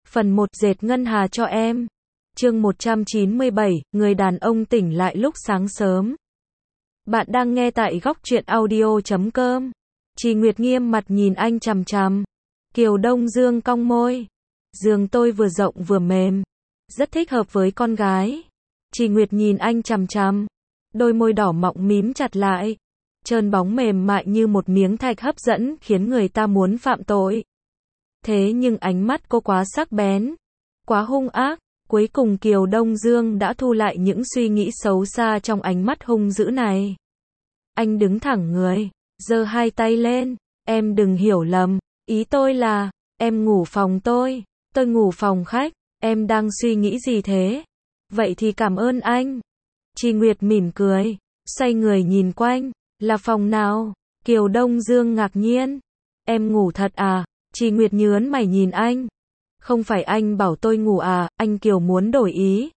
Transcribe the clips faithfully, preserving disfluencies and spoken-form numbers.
Phần một dệt ngân hà cho em. Chương một trăm chín mươi bảy, người đàn ông tỉnh lại lúc sáng sớm. Bạn đang nghe tại góc truyện audio chấm com. Trì Nguyệt nghiêm mặt nhìn anh chằm chằm. Kiều Đông Dương cong môi. Giường tôi vừa rộng vừa mềm, rất thích hợp với con gái. Trì Nguyệt nhìn anh chằm chằm, đôi môi đỏ mọng mím chặt lại, trơn bóng mềm mại như một miếng thạch hấp dẫn khiến người ta muốn phạm tội. Thế nhưng ánh mắt cô quá sắc bén, quá hung ác, cuối cùng Kiều Đông Dương đã thu lại những suy nghĩ xấu xa trong ánh mắt hung dữ này. Anh đứng thẳng người, giơ hai tay lên, em đừng hiểu lầm, ý tôi là, em ngủ phòng tôi, tôi ngủ phòng khách, em đang suy nghĩ gì thế? Vậy thì cảm ơn anh. Trì Nguyệt mỉm cười, xoay người nhìn quanh, là phòng nào? Kiều Đông Dương ngạc nhiên, em ngủ thật à? Trì Nguyệt nhớn mày nhìn anh. Không phải anh bảo tôi ngủ à? Anh Kiều muốn đổi ý.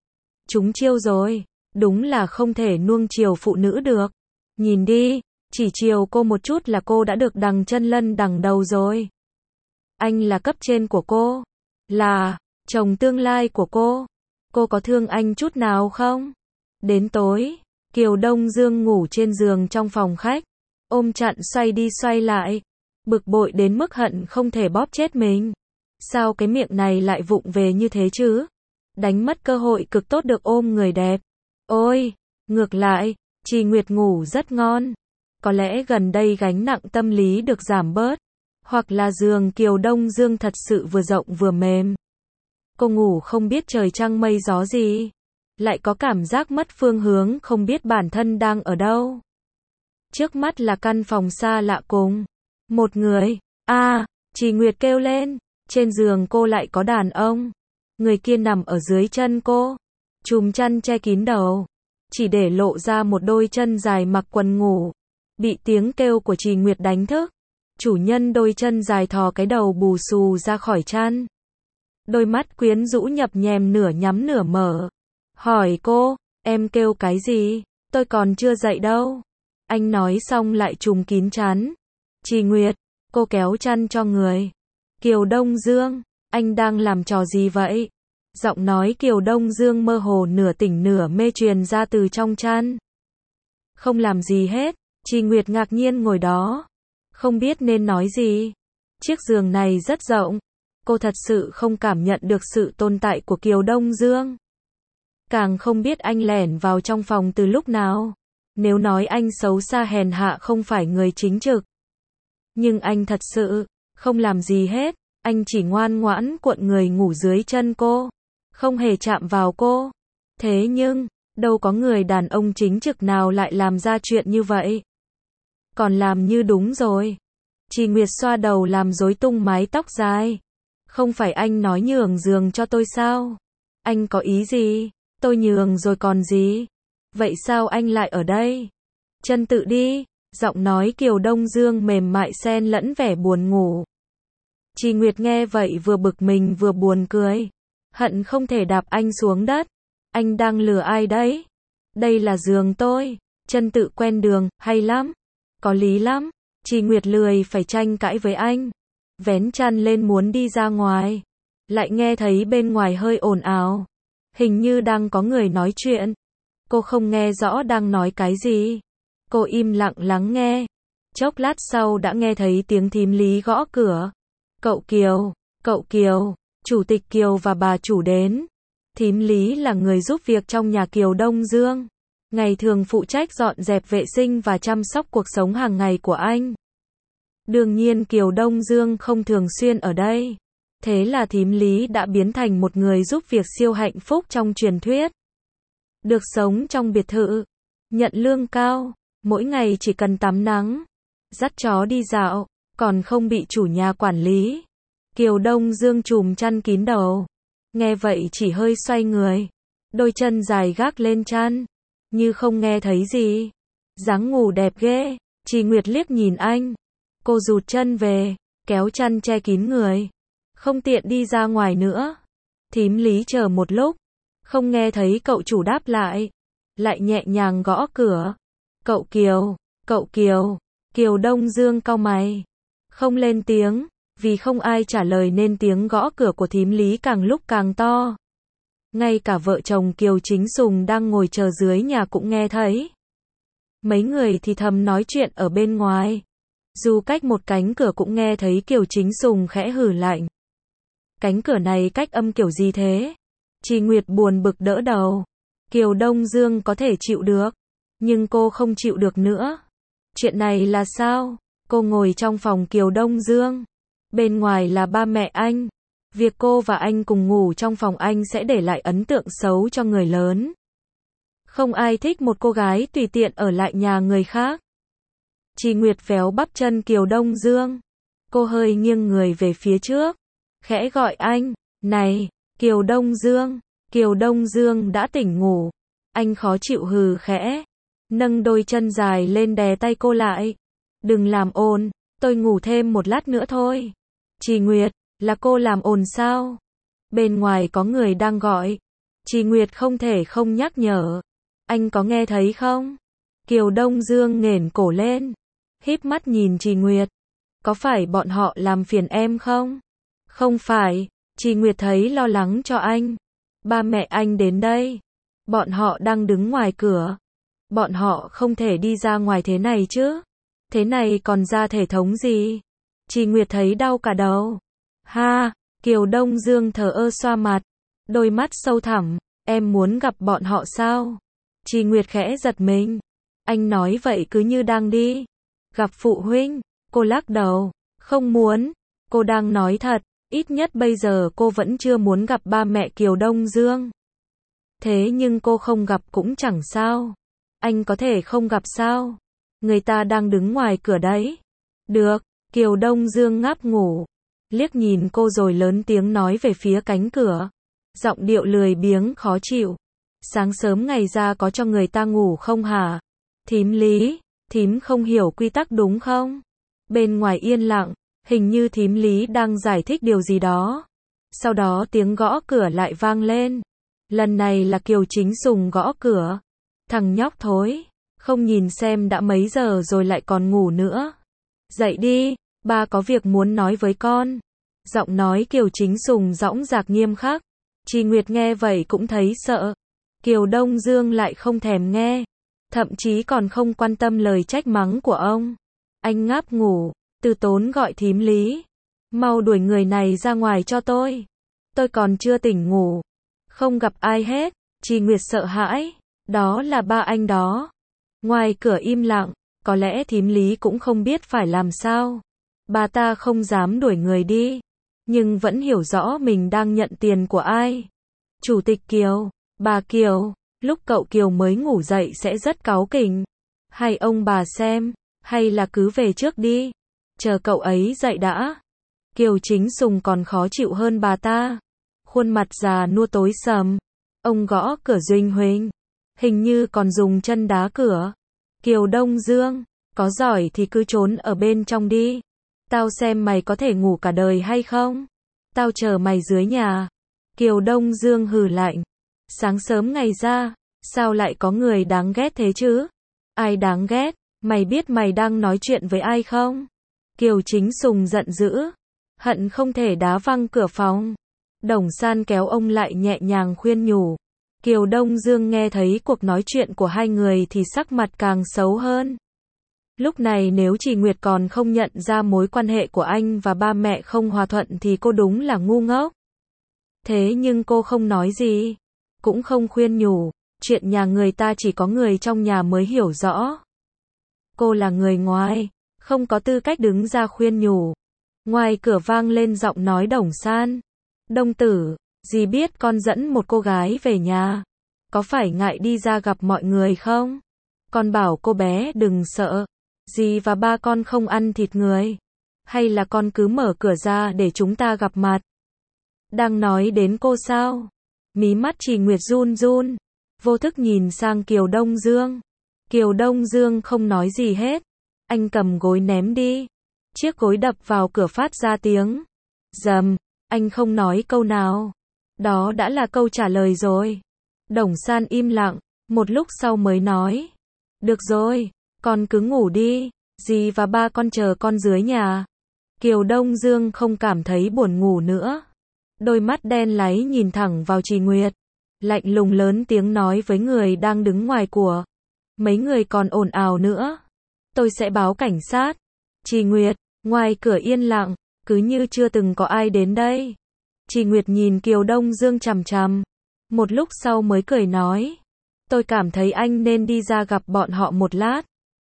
Chúng chiêu rồi, đúng là không thể nuông chiều phụ nữ được. Nhìn đi, chỉ chiều cô một chút là cô đã được đằng chân lân đằng đầu rồi. Anh là cấp trên của cô, là chồng tương lai của cô. Cô có thương anh chút nào không? Đến tối, Kiều Đông Dương ngủ trên giường trong phòng khách, ôm chặn xoay đi xoay lại, bực bội đến mức hận không thể bóp chết mình. Sao cái miệng này lại vụng về như thế chứ? Đánh mất cơ hội cực tốt được ôm người đẹp. Ôi, ngược lại, Trì Nguyệt ngủ rất ngon. Có lẽ gần đây gánh nặng tâm lý được giảm bớt, hoặc là giường Kiều Đông Dương thật sự vừa rộng vừa mềm. Cô ngủ không biết trời trăng mây gió gì, lại có cảm giác mất phương hướng, không biết bản thân đang ở đâu. Trước mắt là căn phòng xa lạ cùng một người. A, à, Trì Nguyệt kêu lên, trên giường cô lại có đàn ông. Người kia nằm ở dưới chân cô, chùm chăn che kín đầu, chỉ để lộ ra một đôi chân dài mặc quần ngủ. Bị tiếng kêu của Trì Nguyệt đánh thức, chủ nhân đôi chân dài thò cái đầu bù xù ra khỏi chăn. Đôi mắt quyến rũ nhập nhèm nửa nhắm nửa mở. Hỏi cô, em kêu cái gì? Tôi còn chưa dậy đâu. Anh nói xong lại trùm kín chăn. Trì Nguyệt, cô kéo chăn cho người. Kiều Đông Dương, anh đang làm trò gì vậy? Giọng nói Kiều Đông Dương mơ hồ nửa tỉnh nửa mê truyền ra từ trong chăn. Không làm gì hết. Trì Nguyệt ngạc nhiên ngồi đó, không biết nên nói gì. Chiếc giường này rất rộng, cô thật sự không cảm nhận được sự tồn tại của Kiều Đông Dương. Càng không biết anh lẻn vào trong phòng từ lúc nào. Nếu nói anh xấu xa hèn hạ không phải người chính trực, nhưng anh thật sự không làm gì hết. Anh chỉ ngoan ngoãn cuộn người ngủ dưới chân cô, không hề chạm vào cô. Thế nhưng, đâu có người đàn ông chính trực nào lại làm ra chuyện như vậy. Còn làm như đúng rồi. Trì Nguyệt xoa đầu làm rối tung mái tóc dài. Không phải anh nói nhường giường cho tôi sao? Anh có ý gì? Tôi nhường rồi còn gì? Vậy sao anh lại ở đây? Chân tự đi. Giọng nói Kiều Đông Dương mềm mại xen lẫn vẻ buồn ngủ. Trì Nguyệt nghe vậy vừa bực mình vừa buồn cười. Hận không thể đạp anh xuống đất. Anh đang lừa ai đấy? Đây là giường tôi. Chân tự quen đường, hay lắm. Có lý lắm. Trì Nguyệt lười phải tranh cãi với anh. Vén chăn lên muốn đi ra ngoài. Lại nghe thấy bên ngoài hơi ồn ào. Hình như đang có người nói chuyện. Cô không nghe rõ đang nói cái gì. Cô im lặng lắng nghe. Chốc lát sau đã nghe thấy tiếng thím Lý gõ cửa. Cậu Kiều, cậu Kiều, chủ tịch Kiều và bà chủ đến. Thím Lý là người giúp việc trong nhà Kiều Đông Dương. Ngày thường phụ trách dọn dẹp vệ sinh và chăm sóc cuộc sống hàng ngày của anh. Đương nhiên Kiều Đông Dương không thường xuyên ở đây. Thế là thím Lý đã biến thành một người giúp việc siêu hạnh phúc trong truyền thuyết. Được sống trong biệt thự, nhận lương cao, mỗi ngày chỉ cần tắm nắng, dắt chó đi dạo, còn không bị chủ nhà quản lý. Kiều Đông Dương trùm chăn kín đầu. Nghe vậy chỉ hơi xoay người, đôi chân dài gác lên chăn, như không nghe thấy gì. Dáng ngủ đẹp ghê. Trì Nguyệt liếc nhìn anh. Cô rụt chân về, kéo chăn che kín người. Không tiện đi ra ngoài nữa. Thím Lý chờ một lúc, không nghe thấy cậu chủ đáp lại. Lại nhẹ nhàng gõ cửa. Cậu Kiều, cậu Kiều. Kiều Đông Dương cau mày, không lên tiếng. Vì không ai trả lời nên tiếng gõ cửa của thím Lý càng lúc càng to. Ngay cả vợ chồng Kiều Chính Sùng đang ngồi chờ dưới nhà cũng nghe thấy. Mấy người thì thầm nói chuyện ở bên ngoài. Dù cách một cánh cửa cũng nghe thấy Kiều Chính Sùng khẽ hừ lạnh. Cánh cửa này cách âm kiểu gì thế? Chị Nguyệt buồn bực đỡ đầu. Kiều Đông Dương có thể chịu được, nhưng cô không chịu được nữa. Chuyện này là sao? Cô ngồi trong phòng Kiều Đông Dương. Bên ngoài là ba mẹ anh. Việc cô và anh cùng ngủ trong phòng anh sẽ để lại ấn tượng xấu cho người lớn. Không ai thích một cô gái tùy tiện ở lại nhà người khác. Chị Nguyệt véo bắp chân Kiều Đông Dương. Cô hơi nghiêng người về phía trước, khẽ gọi anh. Này, Kiều Đông Dương. Kiều Đông Dương đã tỉnh ngủ. Anh khó chịu hừ khẽ, nâng đôi chân dài lên đè tay cô lại. Đừng làm ồn, tôi ngủ thêm một lát nữa thôi. Chị Nguyệt, là cô làm ồn sao? Bên ngoài có người đang gọi. Chị Nguyệt không thể không nhắc nhở. Anh có nghe thấy không? Kiều Đông Dương nghển cổ lên, híp mắt nhìn chị Nguyệt. Có phải bọn họ làm phiền em không? Không phải. Chị Nguyệt thấy lo lắng cho anh. Ba mẹ anh đến đây. Bọn họ đang đứng ngoài cửa. Bọn họ không thể đi ra ngoài thế này chứ. Thế này còn ra thể thống gì? Chị Nguyệt thấy đau cả đầu. Ha, Kiều Đông Dương thờ ơ xoa mặt, đôi mắt sâu thẳm. Em muốn gặp bọn họ sao? Chị Nguyệt khẽ giật mình. Anh nói vậy cứ như đang đi gặp phụ huynh. Cô lắc đầu. Không muốn. Cô đang nói thật. Ít nhất bây giờ cô vẫn chưa muốn gặp ba mẹ Kiều Đông Dương. Thế nhưng cô không gặp cũng chẳng sao. Anh có thể không gặp sao? Người ta đang đứng ngoài cửa đấy. Được. Kiều Đông Dương ngáp ngủ, liếc nhìn cô rồi lớn tiếng nói về phía cánh cửa. Giọng điệu lười biếng khó chịu. Sáng sớm ngày ra có cho người ta ngủ không hả? Thím Lý, thím không hiểu quy tắc đúng không? Bên ngoài yên lặng, hình như thím Lý đang giải thích điều gì đó. Sau đó tiếng gõ cửa lại vang lên. Lần này là Kiều Chính Sùng gõ cửa. Thằng nhóc thối, không nhìn xem đã mấy giờ rồi lại còn ngủ nữa. Dậy đi, ba có việc muốn nói với con. Giọng nói Kiều Chính Sùng dõng dạc nghiêm khắc. Chị Nguyệt nghe vậy cũng thấy sợ. Kiều Đông Dương lại không thèm nghe, thậm chí còn không quan tâm lời trách mắng của ông. Anh ngáp ngủ, từ tốn gọi thím Lý. Mau đuổi người này ra ngoài cho tôi. Tôi còn chưa tỉnh ngủ. Không gặp ai hết. Chị Nguyệt sợ hãi. Đó là ba anh đó. Ngoài cửa im lặng, có lẽ thím Lý cũng không biết phải làm sao. Bà ta không dám đuổi người đi, nhưng vẫn hiểu rõ mình đang nhận tiền của ai. Chủ tịch Kiều, bà Kiều, lúc cậu Kiều mới ngủ dậy sẽ rất cáu kỉnh. Hay ông bà xem, hay là cứ về trước đi. Chờ cậu ấy dậy đã. Kiều Chính Sùng còn khó chịu hơn bà ta. Khuôn mặt già nua tối sầm. Ông gõ cửa Duy Huỳnh. Hình như còn dùng chân đá cửa. Kiều Đông Dương, có giỏi thì cứ trốn ở bên trong đi. Tao xem mày có thể ngủ cả đời hay không. Tao chờ mày dưới nhà. Kiều Đông Dương hừ lạnh. Sáng sớm ngày ra, sao lại có người đáng ghét thế chứ? Ai đáng ghét? Mày biết mày đang nói chuyện với ai không? Kiều Chính Sùng giận dữ, hận không thể đá văng cửa phòng. Đồng San kéo ông lại nhẹ nhàng khuyên nhủ. Kiều Đông Dương nghe thấy cuộc nói chuyện của hai người thì sắc mặt càng xấu hơn. Lúc này nếu chị Nguyệt còn không nhận ra mối quan hệ của anh và ba mẹ không hòa thuận thì cô đúng là ngu ngốc. Thế nhưng cô không nói gì, cũng không khuyên nhủ, chuyện nhà người ta chỉ có người trong nhà mới hiểu rõ. Cô là người ngoài, không có tư cách đứng ra khuyên nhủ. Ngoài cửa vang lên giọng nói Đồng San. Đông tử, dì biết con dẫn một cô gái về nhà. Có phải ngại đi ra gặp mọi người không? Con bảo cô bé đừng sợ. Dì và ba con không ăn thịt người. Hay là con cứ mở cửa ra để chúng ta gặp mặt? Đang nói đến cô sao? Mí mắt chị Nguyệt run run, vô thức nhìn sang Kiều Đông Dương. Kiều Đông Dương không nói gì hết. Anh cầm gối ném đi. Chiếc gối đập vào cửa phát ra tiếng rầm. Anh không nói câu nào. Đó đã là câu trả lời rồi. Đồng San im lặng, một lúc sau mới nói. Được rồi, con cứ ngủ đi, dì và ba con chờ con dưới nhà. Kiều Đông Dương không cảm thấy buồn ngủ nữa. Đôi mắt đen láy nhìn thẳng vào Trì Nguyệt. Lạnh lùng lớn tiếng nói với người đang đứng ngoài của. Mấy người còn ồn ào nữa. Tôi sẽ báo cảnh sát. Trì Nguyệt, ngoài cửa yên lặng, cứ như chưa từng có ai đến đây. Trì Nguyệt nhìn Kiều Đông Dương chằm chằm. Một lúc sau mới cười nói. Tôi cảm thấy anh nên đi ra gặp bọn họ một lát.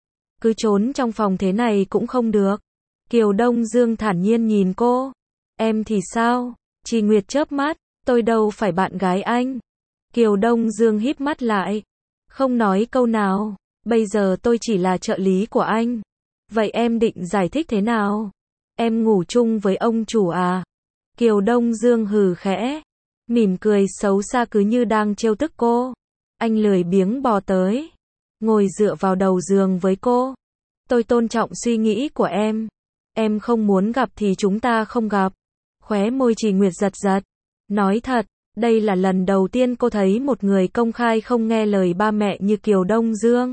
Cứ trốn trong phòng thế này cũng không được. Kiều Đông Dương thản nhiên nhìn cô. Em thì sao? Trì Nguyệt chớp mắt. Tôi đâu phải bạn gái anh. Kiều Đông Dương híp mắt lại. Không nói câu nào. Bây giờ tôi chỉ là trợ lý của anh. Vậy em định giải thích thế nào? Em ngủ chung với ông chủ à? Kiều Đông Dương hừ khẽ. Mỉm cười xấu xa cứ như đang trêu tức cô. Anh lười biếng bò tới. Ngồi dựa vào đầu giường với cô. Tôi tôn trọng suy nghĩ của em. Em không muốn gặp thì chúng ta không gặp. Khóe môi Trì Nguyệt giật giật. Nói thật, đây là lần đầu tiên cô thấy một người công khai không nghe lời ba mẹ như Kiều Đông Dương.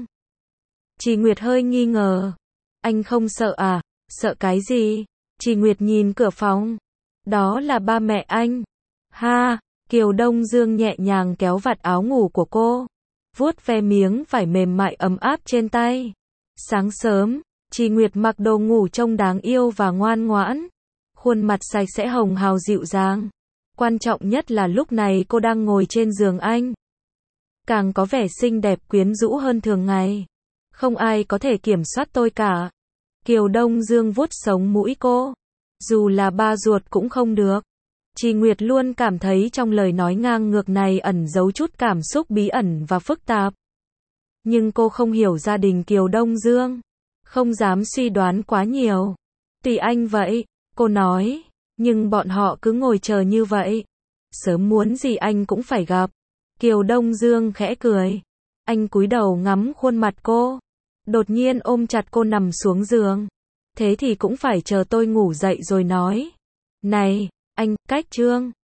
Trì Nguyệt hơi nghi ngờ. Anh không sợ à? Sợ cái gì? Trì Nguyệt nhìn cửa phòng. Đó là ba mẹ anh. Ha, Kiều Đông Dương nhẹ nhàng kéo vạt áo ngủ của cô. Vuốt ve miếng vải mềm mại ấm áp trên tay. Sáng sớm, Trì Nguyệt mặc đồ ngủ trông đáng yêu và ngoan ngoãn. Khuôn mặt sạch sẽ hồng hào dịu dàng. Quan trọng nhất là lúc này cô đang ngồi trên giường anh. Càng có vẻ xinh đẹp quyến rũ hơn thường ngày. Không ai có thể kiểm soát tôi cả. Kiều Đông Dương vuốt sống mũi cô. Dù là ba ruột cũng không được. Trì Nguyệt luôn cảm thấy trong lời nói ngang ngược này ẩn giấu chút cảm xúc bí ẩn và phức tạp. Nhưng cô không hiểu gia đình Kiều Đông Dương. Không dám suy đoán quá nhiều. Tùy anh vậy, cô nói. Nhưng bọn họ cứ ngồi chờ như vậy. Sớm muốn gì anh cũng phải gặp. Kiều Đông Dương khẽ cười. Anh cúi đầu ngắm khuôn mặt cô. Đột nhiên ôm chặt cô nằm xuống giường. Thế thì cũng phải chờ tôi ngủ dậy rồi nói. Này, anh, cách trương.